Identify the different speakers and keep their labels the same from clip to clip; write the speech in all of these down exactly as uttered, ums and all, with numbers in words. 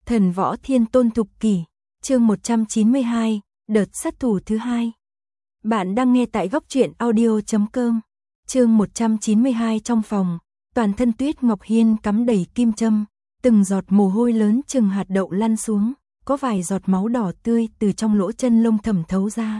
Speaker 1: Thần võ thiên tôn thục kỷ, chương một trăm chín mươi hai, đợt sát thủ thứ hai. Bạn đang nghe tại góc truyện audio chấm com. Chương một trăm chín mươi hai. Trong phòng, toàn thân Tuyết Ngọc Hiên cắm đầy kim châm, từng giọt mồ hôi lớn chừng hạt đậu lăn xuống, có vài giọt máu đỏ tươi từ trong lỗ chân lông thẩm thấu ra.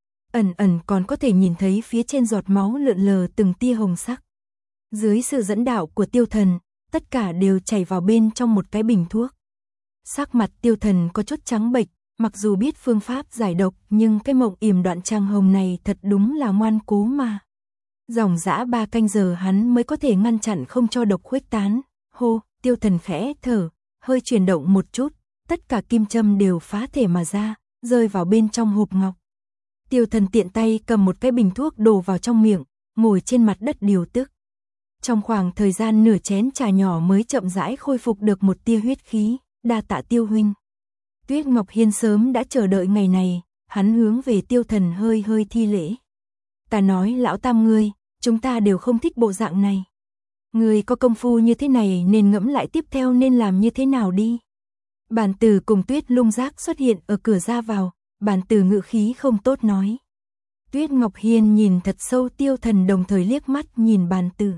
Speaker 1: Ẩn ẩn còn có thể nhìn thấy phía trên giọt máu lượn lờ từng tia hồng sắc. Dưới sự dẫn đạo của Tiêu Thần, tất cả đều chảy vào bên trong một cái bình thuốc. Sắc mặt Tiêu Thần có chút trắng bệch, mặc dù biết phương pháp giải độc nhưng cái mộng yểm đoạn trang hồng này thật đúng là ngoan cố mà. Dòng dã ba canh giờ hắn mới có thể ngăn chặn không cho độc khuếch tán. Hô, Tiêu Thần khẽ thở, hơi chuyển động một chút, tất cả kim châm đều phá thể mà ra, rơi vào bên trong hộp ngọc. Tiêu Thần tiện tay cầm một cái bình thuốc đổ vào trong miệng, ngồi trên mặt đất điều tức. Trong khoảng thời gian nửa chén trà nhỏ mới chậm rãi khôi phục được một tia huyết khí, đa tạ Tiêu huynh. Tuyết Ngọc Hiên sớm đã chờ đợi ngày này, hắn hướng về Tiêu Thần hơi hơi thi lễ. Ta nói lão tam ngươi, chúng ta đều không thích bộ dạng này. Ngươi có công phu như thế này nên ngẫm lại tiếp theo nên làm như thế nào đi. Bàn Tử cùng Tuyết Lung Giác xuất hiện ở cửa ra vào, Bàn Tử ngữ khí không tốt nói. Tuyết Ngọc Hiên nhìn thật sâu Tiêu Thần đồng thời liếc mắt nhìn Bàn Tử.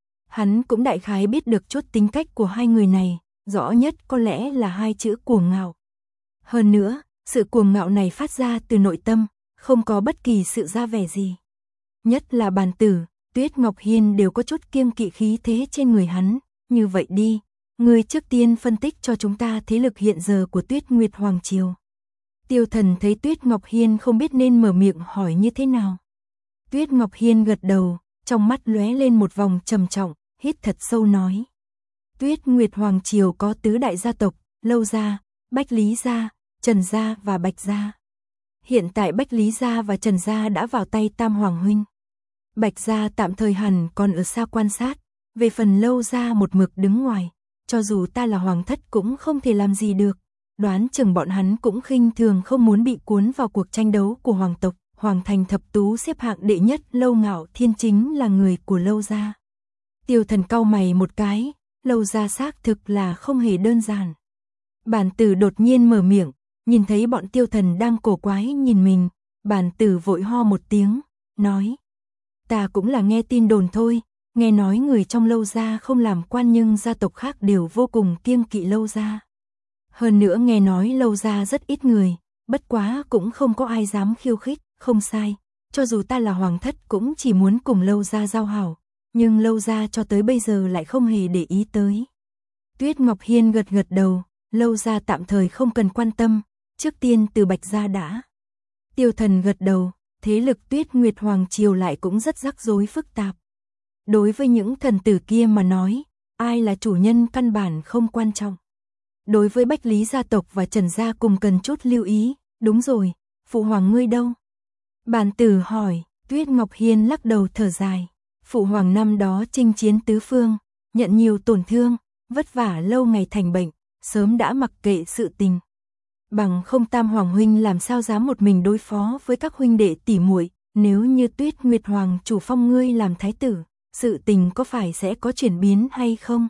Speaker 1: Hắn cũng đại khái biết được chút tính cách của hai người này, rõ nhất có lẽ là hai chữ cuồng ngạo. Hơn nữa, sự cuồng ngạo này phát ra từ nội tâm, không có bất kỳ sự ra vẻ gì. Nhất là Bàn Tử, Tuyết Ngọc Hiên đều có chút kiêng kỵ khí thế trên người hắn. Như vậy đi, ngươi trước tiên phân tích cho chúng ta thế lực hiện giờ của Tuyết Nguyệt Hoàng Triều. Tiêu Thần thấy Tuyết Ngọc Hiên không biết nên mở miệng hỏi như thế nào. Tuyết Ngọc Hiên gật đầu, trong mắt lóe lên một vòng trầm trọng, hít thật sâu nói. Tuyết Nguyệt Hoàng Triều có tứ đại gia tộc, Lâu gia, Bách Lý gia, Trần gia và Bạch gia. Hiện tại Bách Lý gia và Trần gia đã vào tay Tam Hoàng huynh. Bạch gia tạm thời hẳn còn ở xa quan sát, về phần Lâu gia một mực đứng ngoài, cho dù ta là hoàng thất cũng không thể làm gì được. Đoán chừng bọn hắn cũng khinh thường không muốn bị cuốn vào cuộc tranh đấu của hoàng tộc. Hoàng thành thập tú xếp hạng đệ nhất Lâu Ngạo Thiên chính là người của Lâu gia. Tiêu Thần cau mày một cái, Lâu gia xác thực là không hề đơn giản. Bàn Tử đột nhiên mở miệng, nhìn thấy bọn Tiêu Thần đang cổ quái nhìn mình, Bàn Tử vội ho một tiếng, nói. Ta cũng là nghe tin đồn thôi, nghe nói người trong Lâu gia không làm quan nhưng gia tộc khác đều vô cùng kiêng kỵ Lâu gia. Hơn nữa nghe nói Lâu gia rất ít người, bất quá cũng không có ai dám khiêu khích, không sai. Cho dù ta là hoàng thất cũng chỉ muốn cùng Lâu gia giao hảo, nhưng Lâu gia cho tới bây giờ lại không hề để ý tới. Tuyết Ngọc Hiên gật gật đầu, Lâu gia tạm thời không cần quan tâm, trước tiên từ Bạch gia đã. Tiêu Thần gật đầu, thế lực Tuyết Nguyệt Hoàng Triều lại cũng rất rắc rối phức tạp. Đối với những thần tử kia mà nói, ai là chủ nhân căn bản không quan trọng. Đối với Bách Lý gia tộc và Trần gia cùng cần chút lưu ý, đúng rồi, phụ hoàng ngươi đâu? Bàn Tử hỏi, Tuyết Ngọc Hiên lắc đầu thở dài. Phụ hoàng năm đó chinh chiến tứ phương, nhận nhiều tổn thương, vất vả lâu ngày thành bệnh, sớm đã mặc kệ sự tình. Bằng không Tam Hoàng huynh làm sao dám một mình đối phó với các huynh đệ tỷ muội, nếu như Tuyết Nguyệt Hoàng chủ phong ngươi làm thái tử, sự tình có phải sẽ có chuyển biến hay không?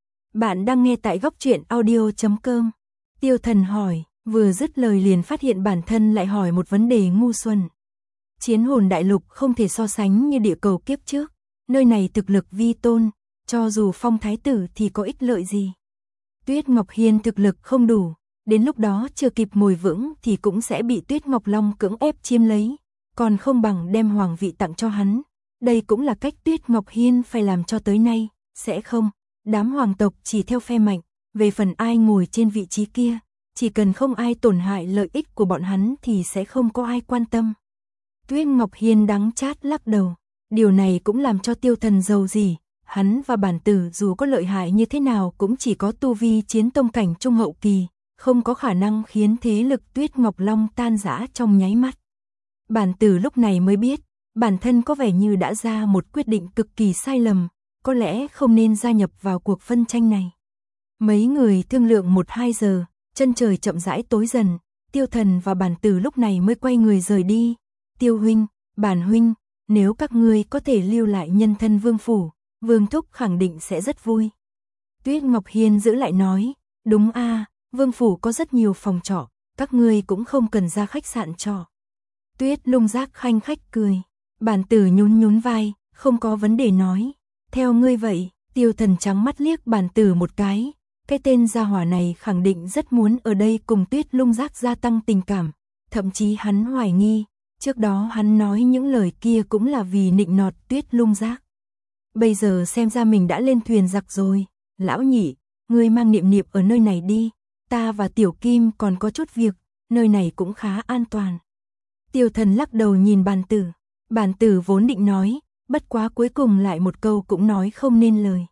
Speaker 1: Bạn đang nghe tại góc truyện audio chấm com. Tiêu Thần hỏi, vừa dứt lời liền phát hiện bản thân lại hỏi một vấn đề ngu xuẩn. Chiến hồn đại lục không thể so sánh như địa cầu kiếp trước, nơi này thực lực vi tôn, cho dù phong thái tử thì có ích lợi gì. Tuyết Ngọc Hiên thực lực không đủ, đến lúc đó chưa kịp ngồi vững thì cũng sẽ bị Tuyết Ngọc Long cưỡng ép chiếm lấy, còn không bằng đem hoàng vị tặng cho hắn. Đây cũng là cách Tuyết Ngọc Hiên phải làm cho tới nay, sẽ không, đám hoàng tộc chỉ theo phe mạnh, về phần ai ngồi trên vị trí kia, chỉ cần không ai tổn hại lợi ích của bọn hắn thì sẽ không có ai quan tâm. Tuyết Ngọc Hiên đắng chát lắc đầu, điều này cũng làm cho Tiêu Thần giàu gì, hắn và Bàn Tử dù có lợi hại như thế nào cũng chỉ có tu vi chiến tông cảnh trung hậu kỳ, không có khả năng khiến thế lực Tuyết Ngọc Long tan rã trong nháy mắt. Bàn Tử lúc này mới biết, bản thân có vẻ như đã ra một quyết định cực kỳ sai lầm, có lẽ không nên gia nhập vào cuộc phân tranh này. Mấy người thương lượng một hai giờ, chân trời chậm rãi tối dần, Tiêu Thần và Bàn Tử lúc này mới quay người rời đi. Tiêu huynh, Bàn huynh, nếu các ngươi có thể lưu lại nhân thân vương phủ, Vương thúc khẳng định sẽ rất vui. Tuyết Ngọc Hiên giữ lại nói, đúng a, Vương phủ có rất nhiều phòng trọ, các ngươi cũng không cần ra khách sạn trọ. Tuyết Lung Giác khanh khách cười. Bản Tử nhún nhún vai, không có vấn đề nói. Theo ngươi vậy, Tiêu Thần trắng mắt liếc Bản Tử một cái. Cái tên gia hỏa này khẳng định rất muốn ở đây cùng Tuyết Lung Giác gia tăng tình cảm. Thậm chí hắn hoài nghi, trước đó hắn nói những lời kia cũng là vì nịnh nọt Tuyết Lung Giác. Bây giờ xem ra mình đã lên thuyền giặc rồi. Lão nhị, ngươi mang Niệm Niệm ở nơi này đi. Ta và Tiểu Kim còn có chút việc, nơi này cũng khá an toàn. Tiêu Thần lắc đầu nhìn Bản Tử. Bản Tử vốn định nói, bất quá cuối cùng lại một câu cũng nói không nên lời.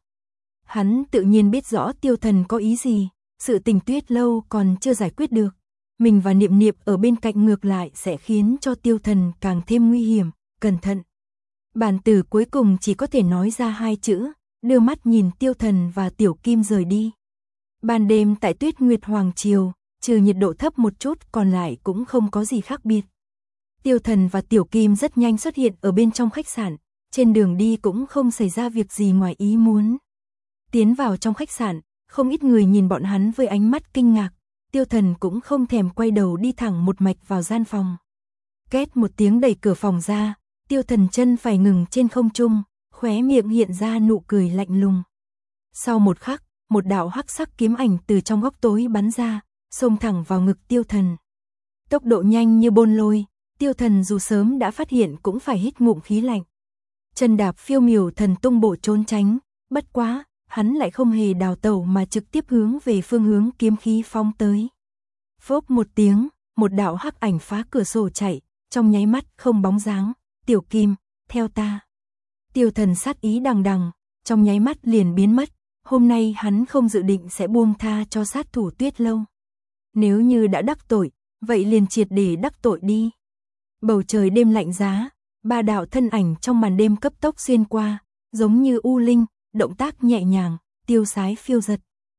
Speaker 1: Hắn tự nhiên biết rõ Tiêu Thần có ý gì, sự tình Tuyết lâu còn chưa giải quyết được. Mình và Niệm Niệm ở bên cạnh ngược lại sẽ khiến cho Tiêu Thần càng thêm nguy hiểm, cẩn thận. Bản Tử cuối cùng chỉ có thể nói ra hai chữ, đưa mắt nhìn Tiêu Thần và Tiểu Kim rời đi. Ban đêm tại Tuyết Nguyệt Hoàng Triều, trừ nhiệt độ thấp một chút còn lại cũng không có gì khác biệt. Tiêu Thần và Tiểu Kim rất nhanh xuất hiện ở bên trong khách sạn, trên đường đi cũng không xảy ra việc gì ngoài ý muốn. Tiến vào trong khách sạn, không ít người nhìn bọn hắn với ánh mắt kinh ngạc, Tiêu Thần cũng không thèm quay đầu đi thẳng một mạch vào gian phòng. Két một tiếng đẩy cửa phòng ra, Tiêu Thần chân phải ngừng trên không trung, khóe miệng hiện ra nụ cười lạnh lùng. Sau một khắc, một đạo hắc sắc kiếm ảnh từ trong góc tối bắn ra, xông thẳng vào ngực Tiêu Thần. Tốc độ nhanh như bôn lôi, Tiêu Thần dù sớm đã phát hiện cũng phải hít ngụm khí lạnh. Chân đạp phiêu miểu thần tung bộ trốn tránh, bất quá, hắn lại không hề đào tẩu mà trực tiếp hướng về phương hướng kiếm khí phóng tới. Phốp một tiếng, một đạo hắc ảnh phá cửa sổ chạy, trong nháy mắt không bóng dáng. Tiểu Kim, theo ta. Tiêu Thần sát ý đằng đằng, trong nháy mắt liền biến mất. Hôm nay hắn không dự định sẽ buông tha cho sát thủ Tuyết lâu. Nếu như đã đắc tội, vậy liền triệt để đắc tội đi. Bầu trời đêm lạnh giá, ba đạo thân ảnh trong màn đêm cấp tốc xuyên qua, giống như u linh, động tác nhẹ nhàng, tiêu sái phiêu dật.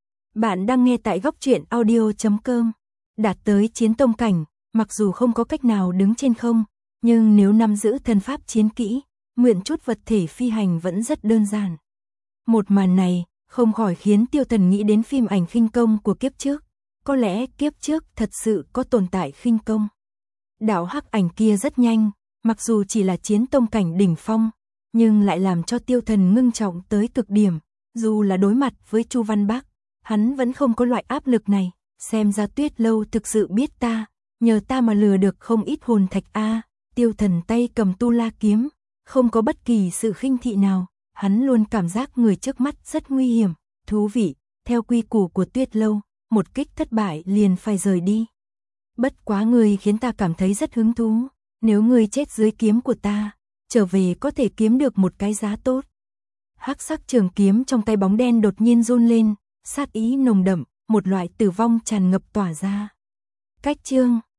Speaker 1: Bạn đang nghe tại góc truyện audio chấm com. Đạt tới chiến tông cảnh, mặc dù không có cách nào đứng trên không, nhưng nếu nắm giữ thần pháp chiến kỹ, mượn chút vật thể phi hành vẫn rất đơn giản. Một màn này, không khỏi khiến Tiêu Thần nghĩ đến phim ảnh khinh công của kiếp trước. Có lẽ kiếp trước thật sự có tồn tại khinh công. Đạo hắc ảnh kia rất nhanh, mặc dù chỉ là chiến tông cảnh đỉnh phong, nhưng lại làm cho Tiêu Thần ngưng trọng tới cực điểm. Dù là đối mặt với Chu Văn Bác, hắn vẫn không có loại áp lực này. Xem ra Tuyết lâu thực sự biết ta, nhờ ta mà lừa được không ít hồn thạch a. Tiêu Thần tay cầm tu la kiếm, không có bất kỳ sự khinh thị nào, hắn luôn cảm giác người trước mắt rất nguy hiểm, thú vị. Theo quy củ của Tuyết lâu, một kích thất bại liền phải rời đi. Bất quá người khiến ta cảm thấy rất hứng thú, nếu người chết dưới kiếm của ta, trở về có thể kiếm được một cái giá tốt. Hắc sắc trường kiếm trong tay bóng đen đột nhiên run lên, sát ý nồng đậm, một loại tử vong tràn ngập tỏa ra. Cách chương